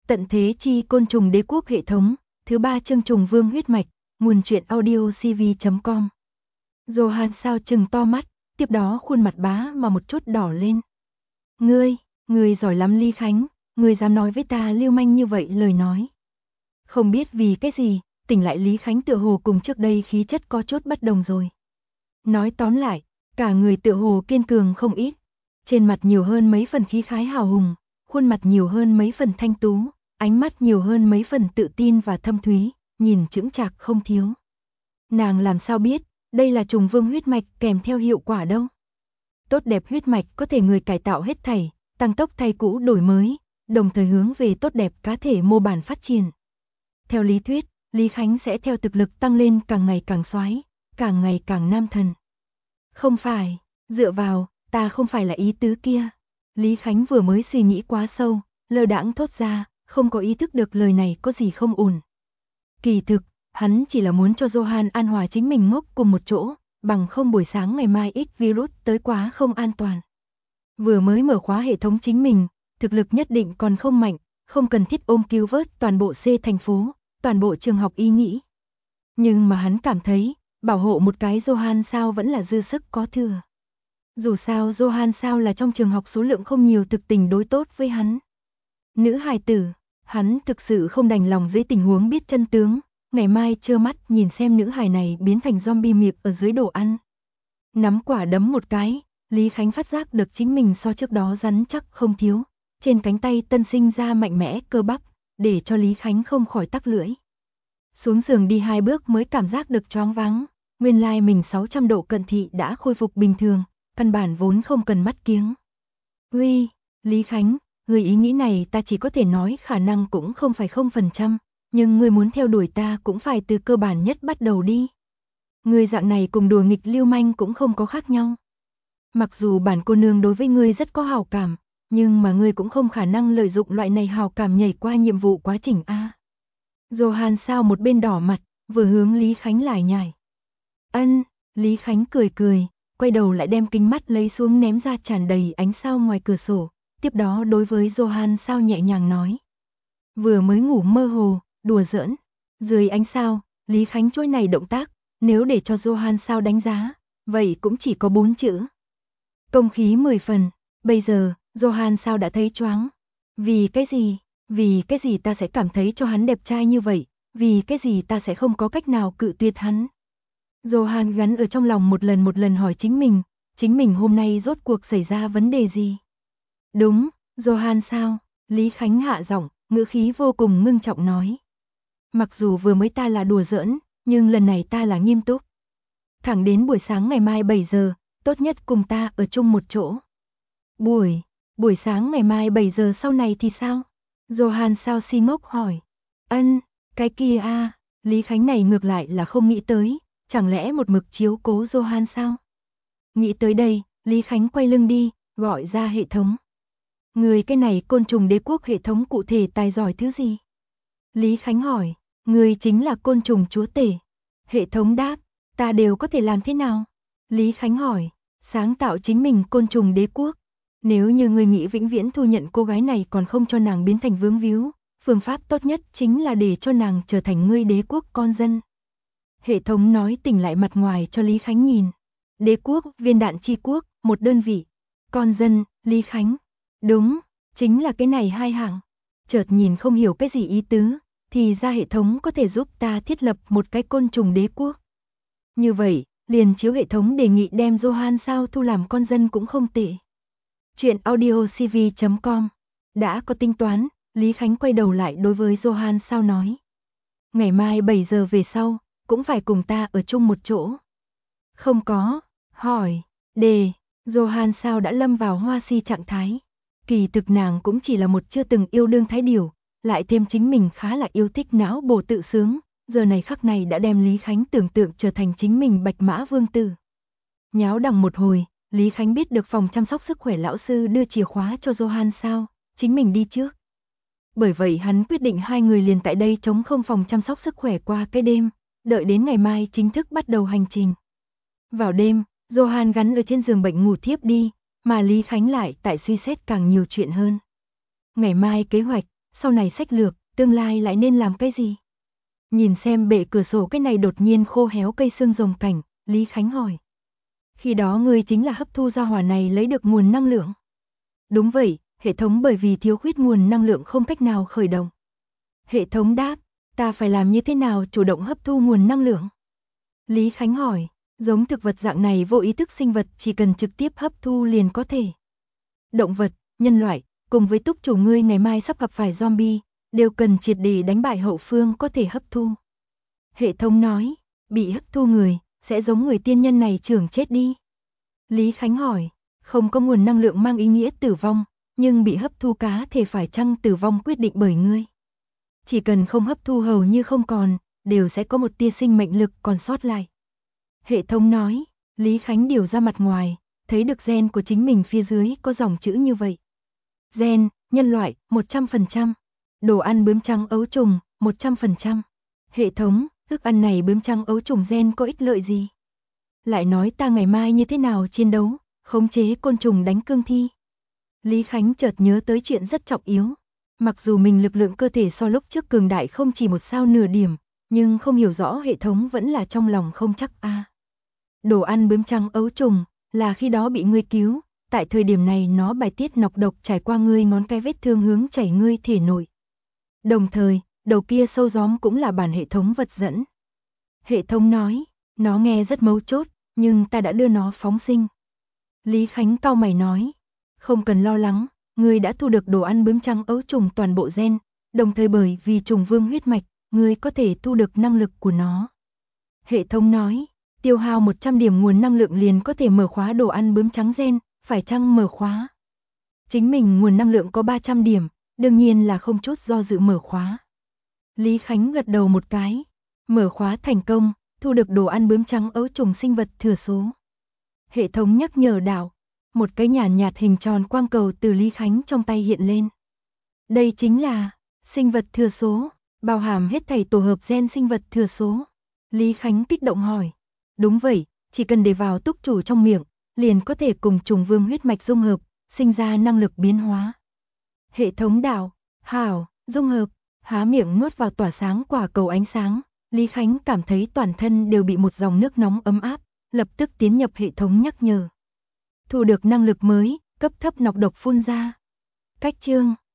Tận thế chi côn trùng đế quốc hệ thống, thứ 3 chương trùng vương huyết mạch, nguồn truyện audio cv.com. Johan sao trừng to mắt, tiếp đó khuôn mặt bá mà một chút đỏ lên. Ngươi giỏi lắm Lý Khánh, ngươi dám nói với ta lưu manh như vậy lời nói. Không biết vì cái gì, tỉnh lại Lý Khánh tựa hồ cùng trước đây khí chất có chút bất đồng rồi. Nói tóm lại, cả người tựa hồ kiên cường không ít, trên mặt nhiều hơn mấy phần khí khái hào hùng, khuôn mặt nhiều hơn mấy phần thanh tú, ánh mắt nhiều hơn mấy phần tự tin và thâm thúy, nhìn chững chạc không thiếu. Nàng làm sao biết, đây là trùng vương huyết mạch kèm theo hiệu quả đâu. Tốt đẹp huyết mạch có thể người cải tạo hết thảy, tăng tốc thay cũ đổi mới, đồng thời hướng về tốt đẹp cá thể mô bản phát triển. Theo lý thuyết, Lý Khánh sẽ theo thực lực tăng lên càng ngày càng soái, càng ngày càng nam thần. Không phải, dựa vào, ta không phải là ý tứ kia. Lý Khánh vừa mới suy nghĩ quá sâu, lơ đãng thốt ra, không có ý thức được lời này có gì không ổn. Kỳ thực, hắn chỉ là muốn cho Johan an hòa chính mình ngốc cùng một chỗ, bằng không buổi sáng ngày mai X virus tới quá không an toàn. Vừa mới mở khóa hệ thống chính mình, thực lực nhất định còn không mạnh, không cần thiết ôm cứu vớt toàn bộ C thành phố, toàn bộ trường học ý nghĩ. Nhưng mà hắn cảm thấy, bảo hộ một cái Johan sao vẫn là dư sức có thừa. Dù sao Johan sao là trong trường học số lượng không nhiều thực tình đối tốt với hắn. Nữ hài tử, hắn thực sự không đành lòng dưới tình huống biết chân tướng, ngày mai trơ mắt nhìn xem nữ hài này biến thành zombie miệng ở dưới đồ ăn. Nắm quả đấm một cái, Lý Khánh phát giác được chính mình so trước đó rắn chắc không thiếu, trên cánh tay tân sinh ra mạnh mẽ cơ bắp, để cho Lý Khánh không khỏi tắc lưỡi. Xuống giường đi 2 bước mới cảm giác được choáng váng, nguyên lai mình 600 độ cận thị đã khôi phục bình thường, căn bản vốn không cần mắt kiếng. Uy, Lý Khánh, người ý nghĩ này ta chỉ có thể nói khả năng cũng không phải 0%, nhưng người muốn theo đuổi ta cũng phải từ cơ bản nhất bắt đầu đi. Người dạng này cùng đùa nghịch lưu manh cũng không có khác nhau. Mặc dù bản cô nương đối với ngươi rất có hào cảm, nhưng mà ngươi cũng không khả năng lợi dụng loại này hào cảm nhảy qua nhiệm vụ quá trình A. Johan sao một bên đỏ mặt, vừa hướng Lý Khánh lải nhải. Ân, Lý Khánh cười cười, quay đầu lại đem kính mắt lấy xuống ném ra tràn đầy ánh sao ngoài cửa sổ, tiếp đó đối với Johan sao nhẹ nhàng nói. Vừa mới ngủ mơ hồ, đùa giỡn, dưới ánh sao, Lý Khánh chuỗi này động tác, nếu để cho Johan sao đánh giá, vậy cũng chỉ có 4 chữ. Công khí 10 phần, bây giờ, Johan sao đã thấy choáng. Vì cái gì ta sẽ cảm thấy cho hắn đẹp trai như vậy, vì cái gì ta sẽ không có cách nào cự tuyệt hắn. Johan gắn ở trong lòng một lần hỏi chính mình hôm nay rốt cuộc xảy ra vấn đề gì. Đúng, Johan sao, Lý Khánh hạ giọng, ngữ khí vô cùng ngưng trọng nói. Mặc dù vừa mới ta là đùa giỡn, nhưng lần này ta là nghiêm túc. Thẳng đến buổi sáng ngày mai 7 giờ, tốt nhất cùng ta ở chung một chỗ. Buổi sáng ngày mai 7 giờ sau này thì sao? Johan sao si ngốc hỏi. Ân, cái kia a, Lý Khánh này ngược lại là không nghĩ tới, chẳng lẽ một mực chiếu cố Johan sao? Nghĩ tới đây, Lý Khánh quay lưng đi, gọi ra hệ thống. Người cái này côn trùng đế quốc hệ thống cụ thể tài giỏi thứ gì? Lý Khánh hỏi, người chính là côn trùng chúa tể. Hệ thống đáp, ta đều có thể làm thế nào? Lý Khánh hỏi, sáng tạo chính mình côn trùng đế quốc. Nếu như người nghĩ vĩnh viễn thu nhận cô gái này còn không cho nàng biến thành vướng víu, phương pháp tốt nhất chính là để cho nàng trở thành ngươi đế quốc con dân. Hệ thống nói tỉnh lại mặt ngoài cho Lý Khánh nhìn. Đế quốc, viên đạn chi quốc, một đơn vị. Con dân, Lý Khánh. Đúng, chính là cái này hai hàng. Chợt nhìn không hiểu cái gì ý tứ, thì ra hệ thống có thể giúp ta thiết lập một cái côn trùng đế quốc. Như vậy, liền chiếu hệ thống đề nghị đem Johan sao thu làm con dân cũng không tệ. Chuyện audio cv.com. Đã có tính toán, Lý Khánh quay đầu lại đối với Johan sao nói. Ngày mai 7 giờ về sau, cũng phải cùng ta ở chung một chỗ. Không có, hỏi, đề, Johan sao đã lâm vào hoa si trạng thái. Kỳ thực nàng cũng chỉ là một chưa từng yêu đương thái điểu, lại thêm chính mình khá là yêu thích não bổ tự sướng, giờ này khắc này đã đem Lý Khánh tưởng tượng trở thành chính mình bạch mã vương tử. Nháo đằng một hồi, Lý Khánh biết được phòng chăm sóc sức khỏe lão sư đưa chìa khóa cho Johan sao, chính mình đi trước. Bởi vậy hắn quyết định hai người liền tại đây trống không phòng chăm sóc sức khỏe qua cái đêm, đợi đến ngày mai chính thức bắt đầu hành trình. Vào đêm, Johan gắn ở trên giường bệnh ngủ thiếp đi, mà Lý Khánh lại tại suy xét càng nhiều chuyện hơn. Ngày mai kế hoạch, sau này sách lược, tương lai lại nên làm cái gì? Nhìn xem bệ cửa sổ cái này đột nhiên khô héo cây xương rồng cảnh, Lý Khánh hỏi. Khi đó ngươi chính là hấp thu ra hỏa này lấy được nguồn năng lượng. Đúng vậy, hệ thống bởi vì thiếu khuyết nguồn năng lượng không cách nào khởi động. Hệ thống đáp, ta phải làm như thế nào chủ động hấp thu nguồn năng lượng? Lý Khánh hỏi, giống thực vật dạng này vô ý thức sinh vật chỉ cần trực tiếp hấp thu liền có thể. Động vật, nhân loại, cùng với túc chủ ngươi ngày mai sắp gặp phải zombie, đều cần triệt để đánh bại hậu phương có thể hấp thu. Hệ thống nói, bị hấp thu người, sẽ giống người tiên nhân này trưởng chết đi. Lý Khánh hỏi, không có nguồn năng lượng mang ý nghĩa tử vong, nhưng bị hấp thu cá thể phải chăng tử vong quyết định bởi ngươi. Chỉ cần không hấp thu hầu như không còn, đều sẽ có một tia sinh mệnh lực còn sót lại. Hệ thống nói, Lý Khánh điều ra mặt ngoài, thấy được gen của chính mình phía dưới có dòng chữ như vậy. Gen, nhân loại, 100%. Đồ ăn bướm trắng ấu trùng, 100%. Hệ thống, thức ăn này bướm trắng ấu trùng gen có ích lợi gì? Lại nói ta ngày mai như thế nào chiến đấu, khống chế côn trùng đánh cương thi. Lý Khánh chợt nhớ tới chuyện rất trọng yếu. Mặc dù mình lực lượng cơ thể so lúc trước cường đại không chỉ một sao nửa điểm, nhưng không hiểu rõ hệ thống vẫn là trong lòng không chắc a. Đồ ăn bướm trắng ấu trùng, là khi đó bị ngươi cứu, tại thời điểm này nó bài tiết nọc độc trải qua ngươi ngón cái vết thương hướng chảy ngươi thể nội. Đồng thời, đầu kia sâu gióm cũng là bản hệ thống vật dẫn. Hệ thống nói, nó nghe rất mấu chốt, nhưng ta đã đưa nó phóng sinh. Lý Khánh cau mày nói, không cần lo lắng, ngươi đã thu được đồ ăn bướm trắng ấu trùng toàn bộ gen, đồng thời bởi vì trùng vương huyết mạch, ngươi có thể thu được năng lực của nó. Hệ thống nói, tiêu hao 100 điểm nguồn năng lượng liền có thể mở khóa đồ ăn bướm trắng gen, phải chăng mở khóa? Chính mình nguồn năng lượng có 300 điểm, đương nhiên là không chút do dự mở khóa. Lý Khánh gật đầu một cái, mở khóa thành công, thu được đồ ăn bướm trắng ấu trùng sinh vật thừa số. Hệ thống nhắc nhở đạo, một cái nhàn nhạt hình tròn quang cầu từ Lý Khánh trong tay hiện lên. Đây chính là sinh vật thừa số, bao hàm hết thảy tổ hợp gen sinh vật thừa số. Lý Khánh kích động hỏi, đúng vậy, chỉ cần để vào túc chủ trong miệng, liền có thể cùng trùng vương huyết mạch dung hợp, sinh ra năng lực biến hóa. Hệ thống đạo, hảo, dung hợp, há miệng nuốt vào tỏa sáng quả cầu ánh sáng, Lý Khánh cảm thấy toàn thân đều bị một dòng nước nóng ấm áp, lập tức tiến nhập hệ thống nhắc nhở. Thu được năng lực mới, cấp thấp nọc độc phun ra. Cách chương